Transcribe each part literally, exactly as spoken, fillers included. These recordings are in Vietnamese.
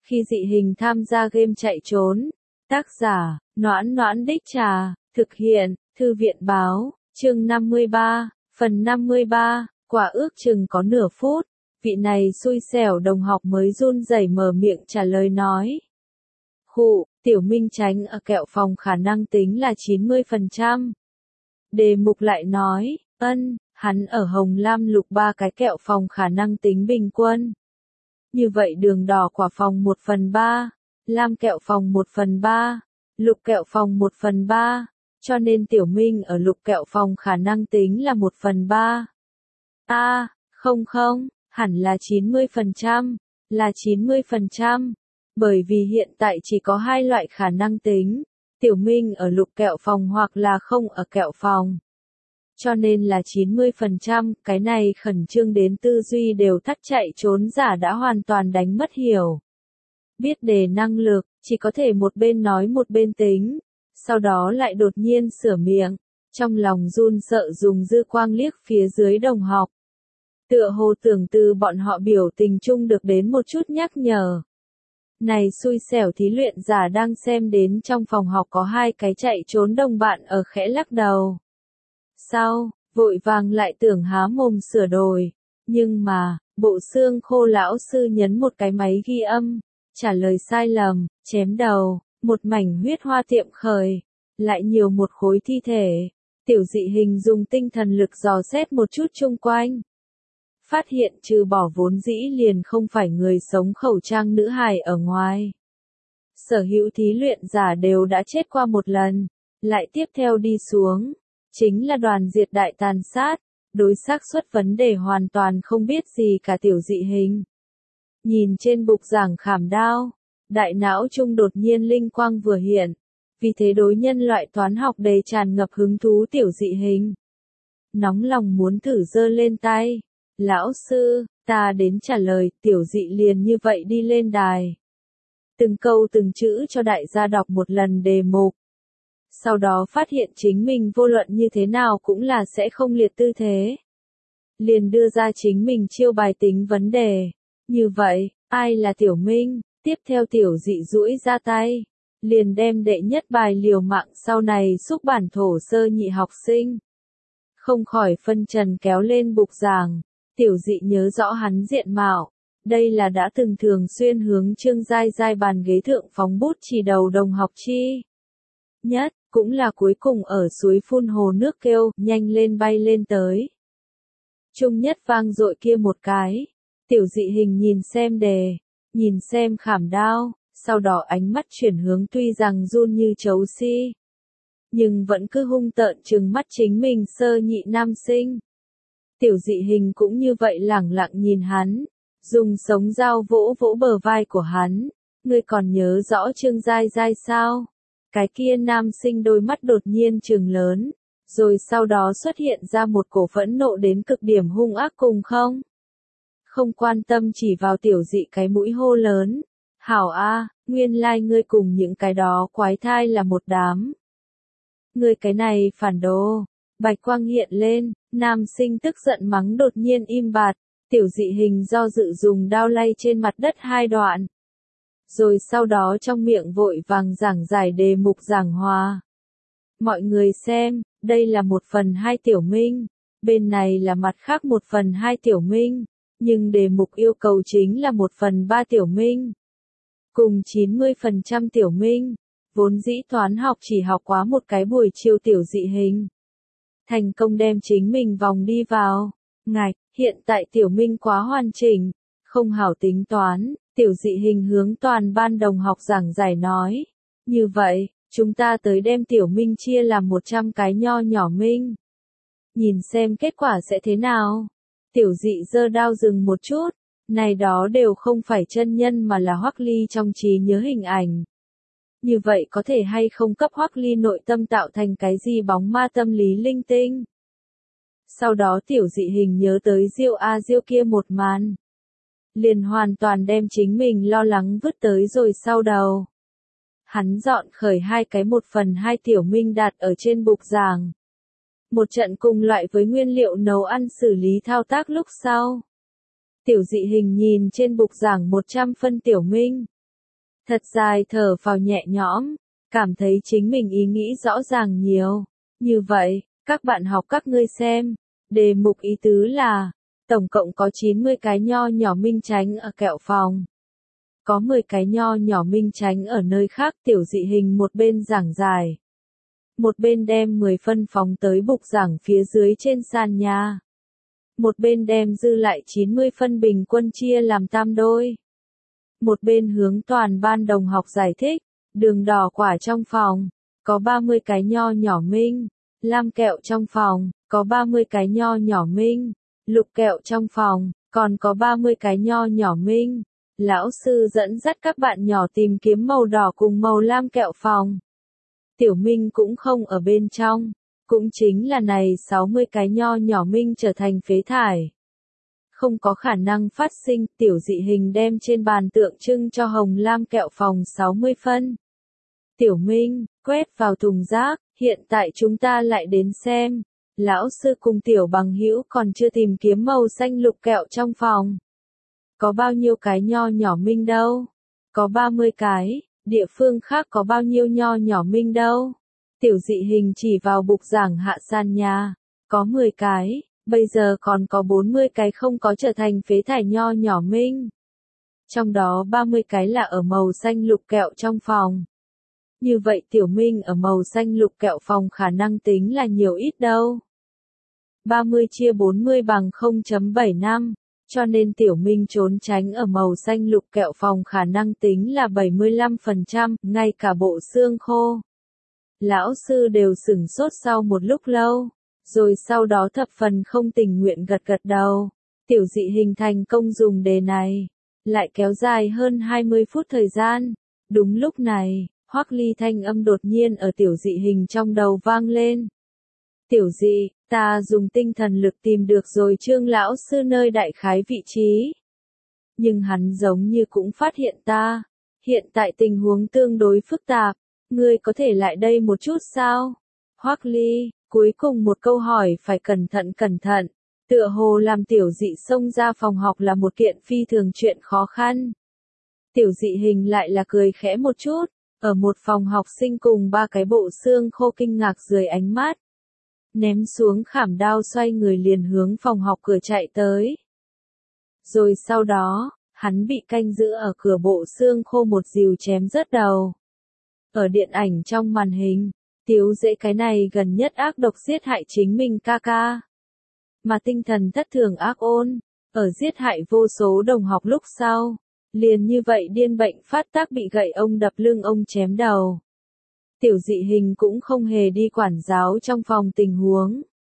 Khi dị hình tham gia game chạy trốn. Tác giả, Noãn Noãn Đích Trà, thực hiện, Thư viện báo, chương năm mươi ba, phần năm mươi ba, quả ước chừng có nửa phút, vị này xui xẻo đồng học mới run rẩy mở miệng trả lời nói. Khụ, Tiểu Minh tránh ở kẹo phòng khả năng tính là chín mươi phần trăm. Đề mục lại nói, ân, hắn ở hồng lam lục ba cái kẹo phòng khả năng tính bình quân. Như vậy đường đỏ quả phòng một phần ba, lam kẹo phòng một phần ba, lục kẹo phòng một phần ba, cho nên Tiểu Minh ở lục kẹo phòng khả năng tính là một phần ba. A, không không, hẳn là chín mươi phần trăm, là chín mươi phần trăm, bởi vì hiện tại chỉ có hai loại khả năng tính, Tiểu Minh ở lục kẹo phòng hoặc là không ở kẹo phòng. Cho nên là chín mươi phần trăm, cái này khẩn trương đến tư duy đều thắt chạy trốn giả đã hoàn toàn đánh mất hiểu. Biết đề năng lực, chỉ có thể một bên nói một bên tính, sau đó lại đột nhiên sửa miệng, trong lòng run sợ dùng dư quang liếc phía dưới đồng học. Tựa hồ tưởng từ bọn họ biểu tình chung được đến một chút nhắc nhở. Này xui xẻo thí luyện giả đang xem đến trong phòng học có hai cái chạy trốn đồng bạn ở khẽ lắc đầu. Sau, vội vàng lại tưởng há mồm sửa đổi, nhưng mà, bộ xương khô lão sư nhấn một cái máy ghi âm, trả lời sai lầm, chém đầu, một mảnh huyết hoa tiệm khởi, lại nhiều một khối thi thể. Tiểu dị hình dùng tinh thần lực dò xét một chút chung quanh. Phát hiện trừ bỏ vốn dĩ liền không phải người sống khẩu trang nữ hài ở ngoài. Sở hữu thí luyện giả đều đã chết qua một lần, lại tiếp theo đi xuống. Chính là đoàn diệt đại tàn sát, đối xác suất vấn đề hoàn toàn không biết gì cả tiểu dị hình. Nhìn trên bục giảng khảm đao, đại não trung đột nhiên linh quang vừa hiện, vì thế đối nhân loại toán học đầy tràn ngập hứng thú tiểu dị hình. Nóng lòng muốn thử giơ lên tay, lão sư, ta đến trả lời, tiểu dị liền như vậy đi lên đài. Từng câu từng chữ cho đại gia đọc một lần đề mục. Sau đó phát hiện chính mình vô luận như thế nào cũng là sẽ không liệt tư thế. Liền đưa ra chính mình chiêu bài tính vấn đề. Như vậy, ai là Tiểu Minh? Tiếp theo tiểu dị duỗi ra tay. Liền đem đệ nhất bài liều mạng sau này xúc bản thổ sơ nhị học sinh. Không khỏi phân trần kéo lên bục giảng. Tiểu dị nhớ rõ hắn diện mạo. Đây là đã từng thường xuyên hướng Trương Giai Giai bàn ghế thượng phóng bút chỉ đầu đồng học chi. Nhất, cũng là cuối cùng ở suối phun hồ nước kêu, nhanh lên bay lên tới. Trung nhất vang dội kia một cái. Tiểu dị hình nhìn xem đề, nhìn xem khảm đao, sau đó ánh mắt chuyển hướng tuy rằng run như chấu si. Nhưng vẫn cứ hung tợn trừng mắt chính mình sơ nhị nam sinh. Tiểu dị hình cũng như vậy lẳng lặng nhìn hắn, dùng sống dao vỗ vỗ bờ vai của hắn. Ngươi còn nhớ rõ Trương Giai Giai sao? Cái kia nam sinh đôi mắt đột nhiên trừng lớn, rồi sau đó xuất hiện ra một cổ phẫn nộ đến cực điểm hung ác cùng không? Không quan tâm chỉ vào tiểu dị cái mũi hô lớn. Hảo a, nguyên lai like ngươi cùng những cái đó quái thai là một đám. Ngươi cái này phản đồ. Bạch quang hiện lên, nam sinh tức giận mắng đột nhiên im bặt, tiểu dị hình do dự dùng đao lay trên mặt đất hai đoạn. Rồi sau đó trong miệng vội vàng giảng giải đề mục giảng hòa. Mọi người xem, đây là một phần hai Tiểu Minh, bên này là mặt khác một phần hai Tiểu Minh, nhưng đề mục yêu cầu chính là một phần ba Tiểu Minh. Cùng chín mươi phần trăm Tiểu Minh, vốn dĩ toán học chỉ học quá một cái buổi chiều tiểu dị hình. Thành công đem chính mình vòng đi vào. Ngạch, hiện tại Tiểu Minh quá hoàn chỉnh, không hảo tính toán. Tiểu dị hình hướng toàn ban đồng học giảng giải nói. Như vậy, chúng ta tới đem Tiểu Minh chia làm một trăm cái nho nhỏ minh. Nhìn xem kết quả sẽ thế nào. Tiểu dị giơ đao dừng một chút. Này đó đều không phải chân nhân mà là Hoắc Ly trong trí nhớ hình ảnh. Như vậy có thể hay không cấp Hoắc Ly nội tâm tạo thành cái gì bóng ma tâm lý linh tinh. Sau đó tiểu dị hình nhớ tới Diêu A Diêu kia một màn. Liền hoàn toàn đem chính mình lo lắng vứt tới rồi sau đầu. Hắn dọn khởi hai cái một phần hai Tiểu Minh đặt ở trên bục giảng. Một trận cùng loại với nguyên liệu nấu ăn xử lý thao tác lúc sau. Tiểu dị hình nhìn trên bục giảng một trăm phân Tiểu Minh. Thật dài thở vào nhẹ nhõm, cảm thấy chính mình ý nghĩ rõ ràng nhiều. Như vậy, các bạn học các ngươi xem, đề mục ý tứ là, tổng cộng có chín mươi cái nho nhỏ minh chánh ở kẹo phòng. Có mười cái nho nhỏ minh chánh ở nơi khác. Tiểu dị hình một bên giảng giải. Một bên đem mười phân phóng tới bục giảng phía dưới trên sàn nhà. Một bên đem dư lại chín mươi phân bình quân chia làm tam đôi. Một bên hướng toàn ban đồng học giải thích, đường đỏ quả trong phòng, có ba mươi cái nho nhỏ minh, lam kẹo trong phòng, có ba mươi cái nho nhỏ minh, lục kẹo trong phòng, còn có ba mươi cái nho nhỏ minh. Lão sư dẫn dắt các bạn nhỏ tìm kiếm màu đỏ cùng màu lam kẹo phòng. Tiểu minh cũng không ở bên trong, cũng chính là này sáu mươi cái nho nhỏ minh trở thành phế thải. Không có khả năng phát sinh. Tiểu dị hình đem trên bàn tượng trưng cho hồng lam kẹo phòng sáu mươi phân. Tiểu minh, quét vào thùng rác, hiện tại chúng ta lại đến xem. Lão sư cùng tiểu bằng hữu còn chưa tìm kiếm màu xanh lục kẹo trong phòng. Có bao nhiêu cái nho nhỏ minh đâu? Có ba mươi cái. Địa phương khác có bao nhiêu nho nhỏ minh đâu? Tiểu dị hình chỉ vào bục giảng hạ sàn nhà. Có mười cái. Bây giờ còn có bốn mươi cái không có trở thành phế thải nho nhỏ minh. Trong đó ba mươi cái là ở màu xanh lục kẹo trong phòng. Như vậy tiểu minh ở màu xanh lục kẹo phòng khả năng tính là nhiều ít đâu. ba mươi chia bốn mươi bằng không phẩy bảy năm, cho nên tiểu minh trốn tránh ở màu xanh lục kẹo phòng khả năng tính là bảy mươi lăm phần trăm, ngay cả bộ xương khô. Lão sư đều sửng sốt sau một lúc lâu. Rồi sau đó thập phần không tình nguyện gật gật đầu. Tiểu dị hình thành công dùng đề này. Lại kéo dài hơn hai mươi phút thời gian. Đúng lúc này, Hoắc Ly thanh âm đột nhiên ở tiểu dị hình trong đầu vang lên. Tiểu dị, ta dùng tinh thần lực tìm được rồi Trương lão sư nơi đại khái vị trí. Nhưng hắn giống như cũng phát hiện ta. Hiện tại tình huống tương đối phức tạp. Ngươi có thể lại đây một chút sao? Hoắc Ly. Cuối cùng một câu hỏi phải cẩn thận cẩn thận, tựa hồ làm tiểu dị xông ra phòng học là một kiện phi thường chuyện khó khăn. Tiểu dị hình lại là cười khẽ một chút, ở một phòng học sinh cùng ba cái bộ xương khô kinh ngạc dưới ánh mắt. Ném xuống khảm đao xoay người liền hướng phòng học cửa chạy tới. Rồi sau đó, hắn bị canh giữ ở cửa bộ xương khô một dìu chém rớt đầu. Ở điện ảnh trong màn hình, Tiếu dễ cái này gần nhất ác độc giết hại chính mình ca ca. Mà tinh thần thất thường ác ôn, ở giết hại vô số đồng học lúc sau, liền như vậy điên bệnh phát tác bị gậy ông đập lưng ông chém đầu. Tiểu dị hình cũng không hề đi quản giáo trong phòng tình huống.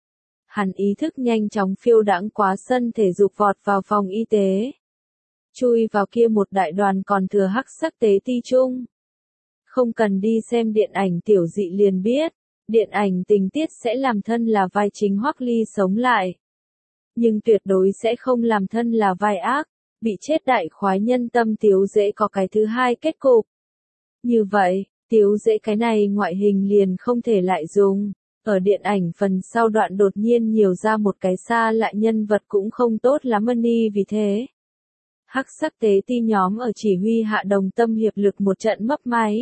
Hắn ý thức nhanh chóng phiêu đãng quá sân thể dục vọt vào phòng y tế. Chui vào kia một đại đoàn còn thừa hắc sắc tế ti chung. Không cần đi xem điện ảnh tiểu dị liền biết, điện ảnh tình tiết sẽ làm thân là vai chính Hoắc Ly sống lại. Nhưng tuyệt đối sẽ không làm thân là vai ác, bị chết đại khoái nhân tâm Tiếu dễ có cái thứ hai kết cục. Như vậy, Tiếu dễ cái này ngoại hình liền không thể lại dùng. Ở điện ảnh phần sau đoạn đột nhiên nhiều ra một cái xa lạ nhân vật cũng không tốt lắm ni vì thế. Hắc sắc tế ti nhóm ở chỉ huy hạ đồng tâm hiệp lực một trận mấp máy.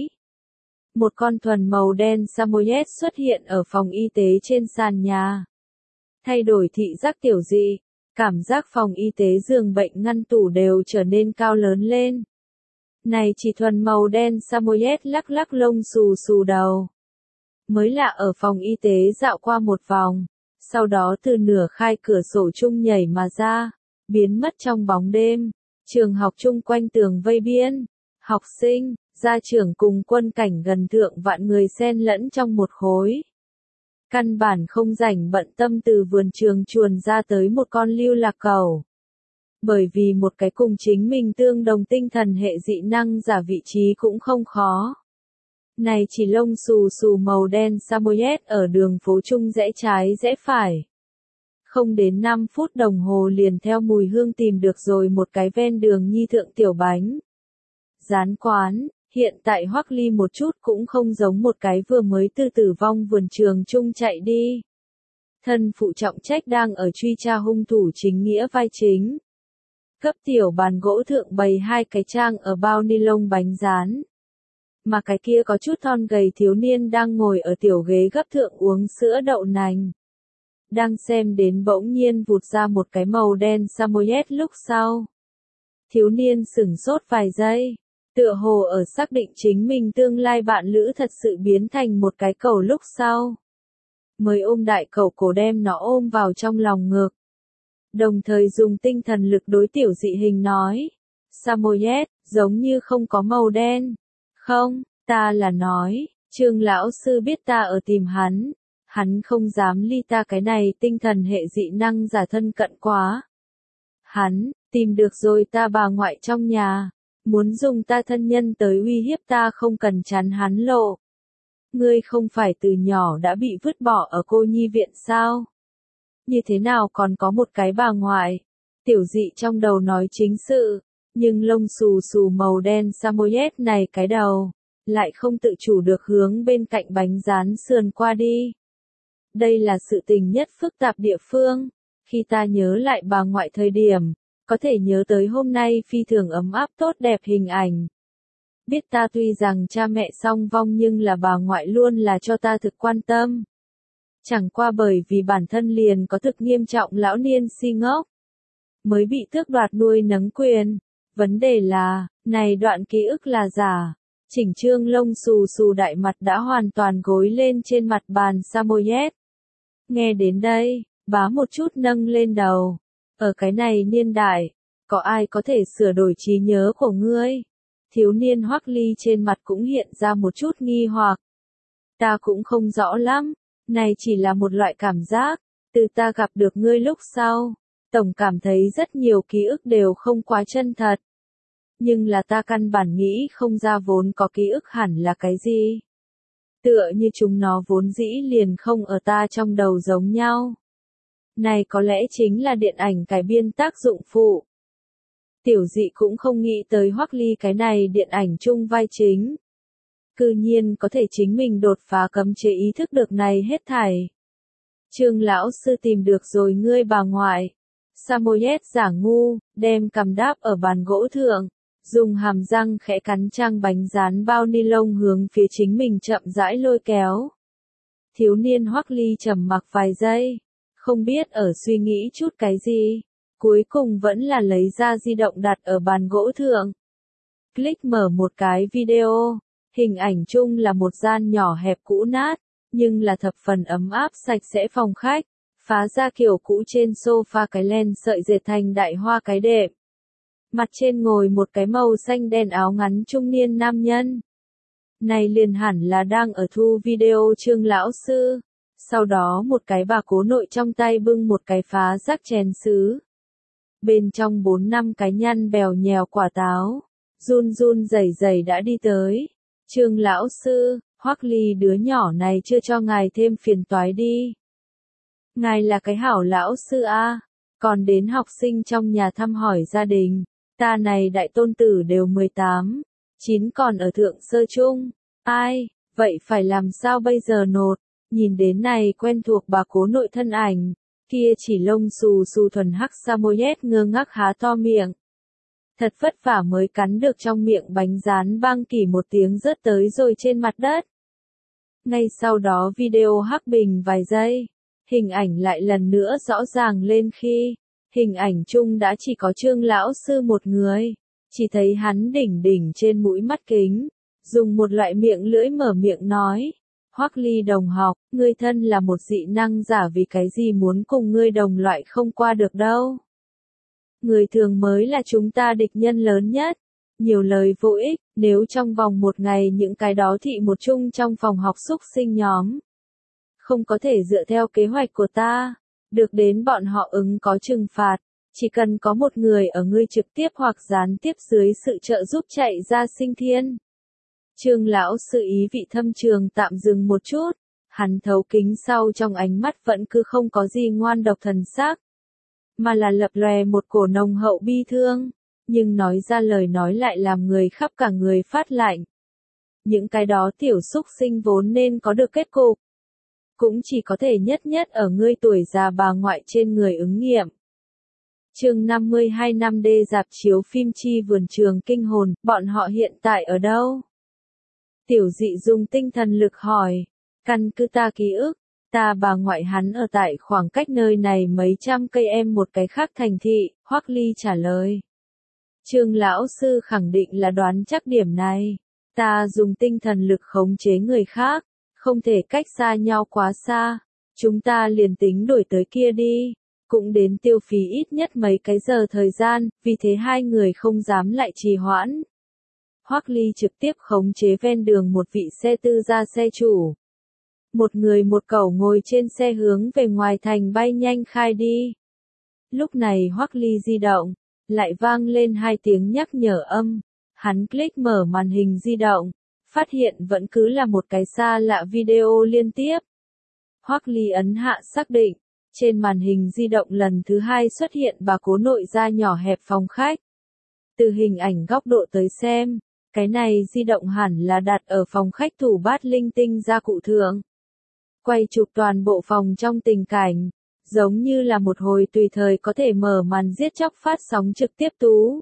Một con thuần màu đen Samoyed xuất hiện ở phòng y tế trên sàn nhà. Thay đổi thị giác tiểu dị, cảm giác phòng y tế giường bệnh ngăn tủ đều trở nên cao lớn lên. Này chỉ thuần màu đen Samoyed lắc lắc lông xù xù đầu. Mới lạ ở phòng y tế dạo qua một vòng, sau đó từ nửa khai cửa sổ chung nhảy mà ra, biến mất trong bóng đêm. Trường học chung quanh tường vây biên, học sinh, gia trưởng cùng quân cảnh gần thượng vạn người xen lẫn trong một khối. Căn bản không rảnh bận tâm từ vườn trường chuồn ra tới một con lưu lạc cẩu. Bởi vì một cái cùng chính mình tương đồng tinh thần hệ dị năng giả vị trí cũng không khó. Này chỉ lông xù xù màu đen Samoyed ở đường phố chung rẽ trái rẽ phải. Không đến năm phút đồng hồ liền theo mùi hương tìm được rồi một cái ven đường nhi thượng tiểu bánh. Rán quán, hiện tại Hoắc Ly một chút cũng không giống một cái vừa mới từ tử vong vườn trường chung chạy đi. Thân phụ trọng trách đang ở truy tra hung thủ chính nghĩa vai chính. Cấp tiểu bàn gỗ thượng bày hai cái trang ở bao ni lông bánh rán. Mà cái kia có chút thon gầy thiếu niên đang ngồi ở tiểu ghế gấp thượng uống sữa đậu nành. Đang xem đến bỗng nhiên vụt ra một cái màu đen Samoyed lúc sau. Thiếu niên sửng sốt vài giây, tựa hồ ở xác định chính mình tương lai bạn lữ thật sự biến thành một cái cẩu lúc sau. Mới ôm đại cẩu cổ đem nó ôm vào trong lòng ngực. Đồng thời dùng tinh thần lực đối tiểu dị hình nói. Samoyed, giống như không có màu đen. Không, ta là nói, Trương lão sư biết ta ở tìm hắn. Hắn không dám ly ta cái này tinh thần hệ dị năng giả thân cận quá. Hắn, tìm được rồi ta bà ngoại trong nhà. Muốn dùng ta thân nhân tới uy hiếp ta không cần chắn hắn lộ. Ngươi không phải từ nhỏ đã bị vứt bỏ ở cô nhi viện sao? Như thế nào còn có một cái bà ngoại? Tiểu dị trong đầu nói chính sự, nhưng lông xù xù màu đen Samoyed này cái đầu, lại không tự chủ được hướng bên cạnh bánh rán sườn qua đi. Đây là sự tình nhất phức tạp địa phương, khi ta nhớ lại bà ngoại thời điểm, có thể nhớ tới hôm nay phi thường ấm áp tốt đẹp hình ảnh. Biết ta tuy rằng cha mẹ song vong nhưng là bà ngoại luôn là cho ta thực quan tâm. Chẳng qua bởi vì bản thân liền có thực nghiêm trọng lão niên si ngốc, mới bị tước đoạt nuôi nấng quyền. Vấn đề là, này đoạn ký ức là giả. Chỉnh trương lông xù xù đại mặt đã hoàn toàn gối lên trên mặt bàn Samoyed. Nghe đến đây, bá một chút nâng lên đầu. Ở cái này niên đại, có ai có thể sửa đổi trí nhớ của ngươi? Thiếu niên Hoắc Ly trên mặt cũng hiện ra một chút nghi hoặc. Ta cũng không rõ lắm, này chỉ là một loại cảm giác, từ ta gặp được ngươi lúc sau, tổng cảm thấy rất nhiều ký ức đều không quá chân thật. Nhưng là ta căn bản nghĩ không ra vốn có ký ức hẳn là cái gì. Tựa như chúng nó vốn dĩ liền không ở ta trong đầu giống nhau. Này có lẽ chính là điện ảnh cải biên tác dụng phụ. Tiểu dị cũng không nghĩ tới Hoắc Ly cái này điện ảnh chung vai chính. Cư nhiên có thể chính mình đột phá cấm chế ý thức được này hết thảy. Trương lão sư tìm được rồi ngươi bà ngoại. Samoyed giả ngu, đem cầm đáp ở bàn gỗ thượng, dùng hàm răng khẽ cắn trang bánh rán bao ni lông hướng phía chính mình chậm rãi lôi kéo. Thiếu niên Hoắc Ly trầm mặc vài giây, không biết ở suy nghĩ chút cái gì, cuối cùng vẫn là lấy ra di động đặt ở bàn gỗ thượng. Click mở một cái video, hình ảnh chung là một gian nhỏ hẹp cũ nát, nhưng là thập phần ấm áp sạch sẽ phòng khách, phá ra kiểu cũ trên sofa cái len sợi dệt thành đại hoa cái đệm. Mặt trên ngồi một cái màu xanh đen áo ngắn trung niên nam nhân. Này liền hẳn là đang ở thu video Trương lão sư. Sau đó một cái bà cố nội trong tay bưng một cái phá rác chén sứ. Bên trong bốn năm cái nhăn bèo nhèo quả táo, run run rẩy rẩy đã đi tới. Trương lão sư, Hoắc Ly đứa nhỏ này chưa cho ngài thêm phiền toái đi. Ngài là cái hảo lão sư a, còn đến học sinh trong nhà thăm hỏi gia đình. Ta này đại tôn tử đều mười tám, chín còn ở thượng sơ chung. Ai, vậy phải làm sao bây giờ nột? Nhìn đến này quen thuộc bà cố nội thân ảnh, kia chỉ lông xù xù thuần hắc Samoyed ngơ ngác há to miệng. Thật vất vả mới cắn được trong miệng bánh rán băng kỳ một tiếng rớt tới rồi trên mặt đất. Ngay sau đó video hắc bình vài giây, hình ảnh lại lần nữa rõ ràng lên khi, hình ảnh chung đã chỉ có Trương lão sư một người, chỉ thấy hắn đỉnh đỉnh trên mũi mắt kính, dùng một loại miệng lưỡi mở miệng nói. Hoắc Ly đồng học, ngươi thân là một dị năng giả vì cái gì muốn cùng ngươi đồng loại không qua được đâu. Người thường mới là chúng ta địch nhân lớn nhất. Nhiều lời vô ích, nếu trong vòng một ngày những cái đó thị một chung trong phòng học xúc sinh nhóm. Không có thể dựa theo kế hoạch của ta, được đến bọn họ ứng có trừng phạt, chỉ cần có một người ở ngươi trực tiếp hoặc gián tiếp dưới sự trợ giúp chạy ra sinh thiên. Trương lão sư ý vị thâm trường tạm dừng một chút, hắn thấu kính sau trong ánh mắt vẫn cứ không có gì ngoan độc thần sắc, mà là lập lòe một cổ nồng hậu bi thương, nhưng nói ra lời nói lại làm người khắp cả người phát lạnh. Những cái đó tiểu xúc sinh vốn nên có được kết cục, cũng chỉ có thể nhất nhất ở ngươi tuổi già bà ngoại trên người ứng nghiệm. Chương năm mươi hai năm D rạp chiếu phim Chi vườn trường kinh hồn, bọn họ hiện tại ở đâu? Tiểu Dị dùng tinh thần lực hỏi. Căn cứ ta ký ức, ta bà ngoại hắn ở tại khoảng cách nơi này mấy trăm cây em một cái khác thành thị, Hoắc Ly trả lời. Trương lão sư khẳng định là đoán chắc điểm này. Ta dùng tinh thần lực khống chế người khác, không thể cách xa nhau quá xa. Chúng ta liền tính đổi tới kia đi, cũng đến tiêu phí ít nhất mấy cái giờ thời gian, vì thế hai người không dám lại trì hoãn. Hoắc Ly trực tiếp khống chế ven đường một vị xe tư gia xe chủ. Một người một cẩu ngồi trên xe hướng về ngoài thành bay nhanh khai đi. Lúc này Hoắc Ly di động, lại vang lên hai tiếng nhắc nhở âm. Hắn click mở màn hình di động, phát hiện vẫn cứ là một cái xa lạ video liên tiếp. Hoắc Ly ấn hạ xác định, trên màn hình di động lần thứ hai xuất hiện bà cố nội gia nhỏ hẹp phòng khách. Từ hình ảnh góc độ tới xem, cái này di động hẳn là đặt ở phòng khách thủ bát linh tinh gia cụ thượng. Quay chụp toàn bộ phòng trong tình cảnh, giống như là một hồi tùy thời có thể mở màn giết chóc phát sóng trực tiếp tú.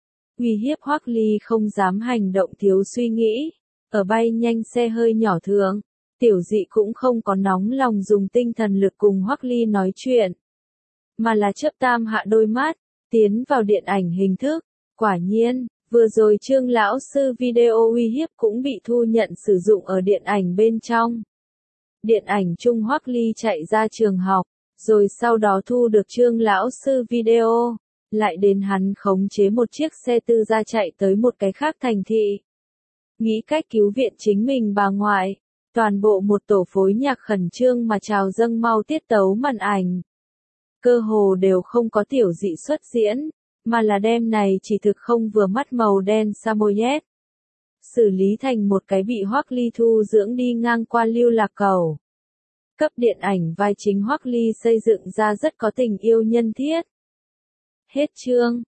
Uy hiếp Hoắc Ly không dám hành động thiếu suy nghĩ, ở bay nhanh xe hơi nhỏ thượng, Tiểu Dị cũng không có nóng lòng dùng tinh thần lực cùng Hoắc Ly nói chuyện, mà là chớp tam hạ đôi mắt, tiến vào điện ảnh hình thức. Quả nhiên, vừa rồi Trương lão sư video uy hiếp cũng bị thu nhận sử dụng ở điện ảnh bên trong. Điện ảnh chung Hoắc Ly chạy ra trường học, rồi sau đó thu được Trương lão sư video, lại đến hắn khống chế một chiếc xe tư gia chạy tới một cái khác thành thị. Nghĩ cách cứu viện chính mình bà ngoại, toàn bộ một tổ phối nhạc khẩn trương mà trào dâng mau tiết tấu màn ảnh. Cơ hồ đều không có Tiểu Dị xuất diễn, mà là đem này chỉ thực không vừa mắt màu đen Samoyed. Xử lý thành một cái bị Hoắc Ly thu dưỡng đi ngang qua lưu lạc cầu. Cấp điện ảnh vai chính Hoắc Ly xây dựng ra rất có tình yêu nhân thiết. Hết chương.